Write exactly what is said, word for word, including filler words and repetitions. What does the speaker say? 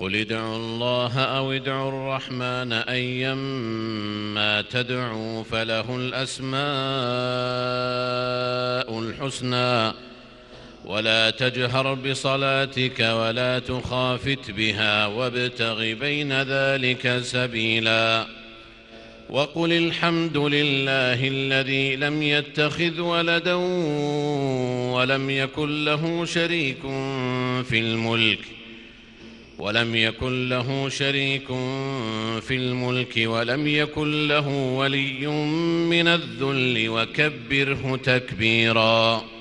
قل ادعوا الله أو ادعوا الرحمن أيما تدعوا فله الأسماء الحسنى ولا تجهر بصلاتك ولا تخافت بها وابتغ بين ذلك سبيلا وقل الحمد لله الذي لم يتخذ ولدا ولم يكن له شريك في الملك ولم يكن له شريك في الملك ولم يكن له ولي من الذل وكبره تكبيرا.